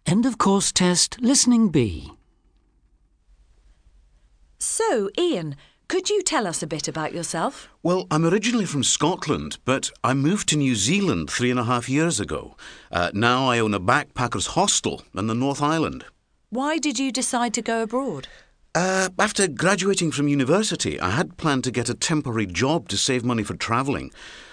End of course test, listening B. So, Ian, could you tell us a bit about yourself? Well, I'm originally from Scotland, but I moved to New Zealand 3.5 years ago. Now I own a backpackers hostel in the North Island. Why did you decide to go abroad? After graduating from university, I had planned to get a temporary job to save money for travelling.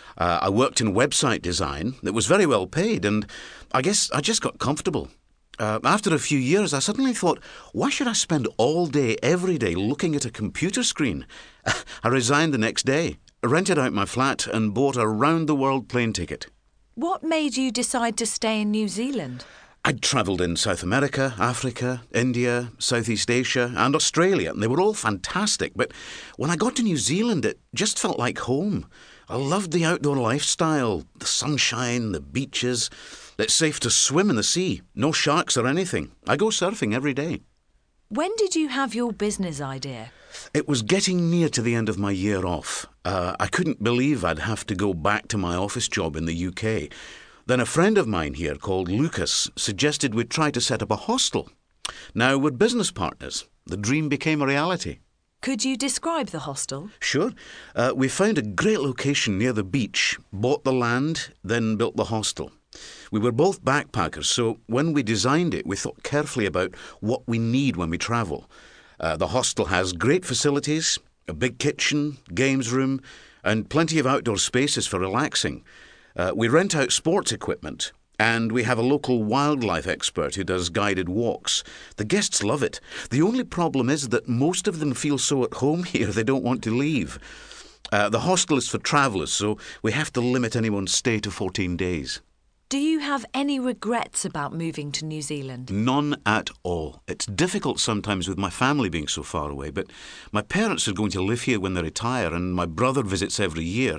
I worked in website design. It was very well paid, and I guess I just got comfortable. After a few years, I suddenly thought, why should I spend all day, every day, looking at a computer screen? I resigned the next day, rented out my flat, and bought a round-the-world plane ticket. What made you decide to stay in New Zealand? I'd travelled in South America, Africa, India, Southeast Asia, and Australia, and they were all fantastic. But when I got to New Zealand, it just felt like home. I loved the outdoor lifestyle, the sunshine, the beaches. It's safe to swim in the sea. No sharks or anything. I go surfing every day. When did you have your business idea? It was getting near to the end of my year off. I couldn't believe I'd have to go back to my office job in the UK. Then a friend of mine here called Lucas suggested we'd try to set up a hostel. Now we're business partners. The dream became a reality. Could you describe the hostel? Sure. We found a great location near the beach, bought the land, then built the hostel. We were both backpackers, so when we designed it, we thought carefully about what we need when we travel. The hostel has great facilities, a big kitchen, games room, and plenty of outdoor spaces for relaxing. We rent out sports equipment, and we have a local wildlife expert who does guided walks. The guests love it. The only problem is that most of them feel so at home here they don't want to leave. The hostel is for travellers, so we have to limit anyone's stay to 14 days. Do you have any regrets about moving to New Zealand? None at all. It's difficult sometimes with my family being so far away, but my parents are going to live here when they retire, and my brother visits every year.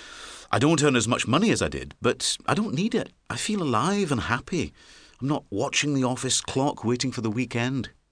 I don't earn as much money as I did, but I don't need it. I feel alive and happy. I'm not watching the office clock waiting for the weekend.